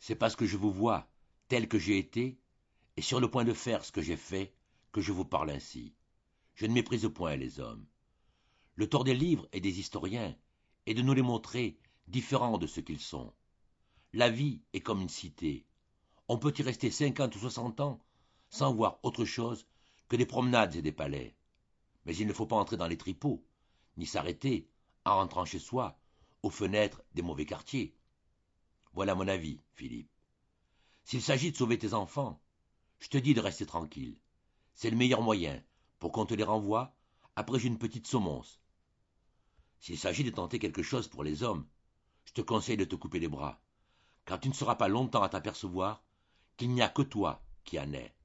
C'est parce que je vous vois, tel que j'ai été, et sur le point de faire ce que j'ai fait, que je vous parle ainsi. Je ne méprise point les hommes. Le tort des livres et des historiens est de nous les montrer différents de ce qu'ils sont. La vie est comme une cité. On peut y rester 50 ou 60 ans sans voir autre chose que des promenades et des palais. Mais il ne faut pas entrer dans les tripots, ni s'arrêter, en rentrant chez soi, aux fenêtres des mauvais quartiers. Voilà mon avis, Philippe. S'il s'agit de sauver tes enfants, je te dis de rester tranquille. C'est le meilleur moyen pour qu'on te les renvoie après une petite semonce. S'il s'agit de tenter quelque chose pour les hommes, je te conseille de te couper les bras, car tu ne seras pas longtemps à t'apercevoir qu'il n'y a que toi qui en es.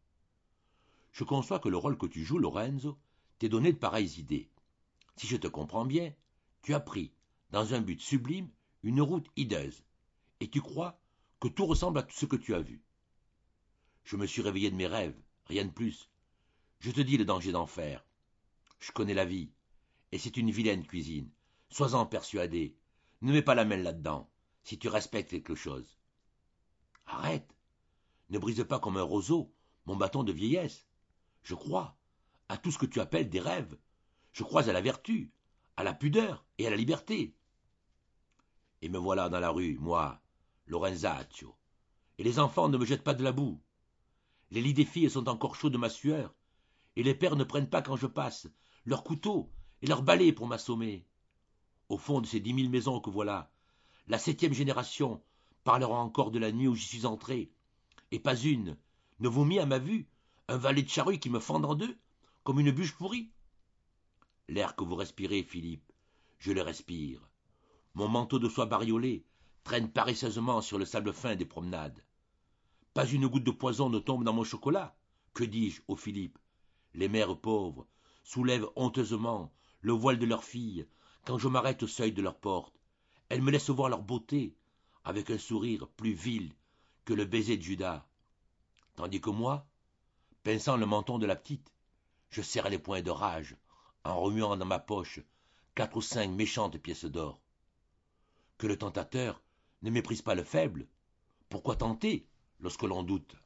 Je conçois que le rôle que tu joues, Lorenzo, t'ait donné de pareilles idées. Si je te comprends bien, tu as pris, dans un but sublime, une route hideuse, et tu crois que tout ressemble à tout ce que tu as vu. Je me suis réveillé de mes rêves, rien de plus. Je te dis le danger d'en faire. Je connais la vie, et c'est une vilaine cuisine. Sois-en persuadé. Ne mets pas la main là-dedans, si tu respectes quelque chose. Arrête. Ne brise pas comme un roseau mon bâton de vieillesse. Je crois à tout ce que tu appelles des rêves. Je crois à la vertu, à la pudeur et à la liberté. Et me voilà dans la rue, moi, Lorenzaccio. Et les enfants ne me jettent pas de la boue. Les lits des filles sont encore chauds de ma sueur, et les pères ne prennent pas quand je passe leurs couteaux et leurs balais pour m'assommer. Au fond de ces 10 000 maisons que voilà, la 7e génération parlera encore de la nuit où j'y suis entré, et pas une ne vomit à ma vue un valet de charrue qui me fend en deux, comme une bûche pourrie. L'air que vous respirez, Philippe, je le respire. Mon manteau de soie bariolé traîne paresseusement sur le sable fin des promenades. Pas une goutte de poison ne tombe dans mon chocolat. Que dis-je, ô Philippe? Les mères pauvres soulèvent honteusement le voile de leurs filles quand je m'arrête au seuil de leur porte. Elles me laissent voir leur beauté, avec un sourire plus vil que le baiser de Judas. Tandis que moi, pinçant le menton de la petite, je serre les poings de rage, en remuant dans ma poche 4 ou 5 méchantes pièces d'or. Que le tentateur ne méprise pas le faible. Pourquoi tenter lorsque l'on doute?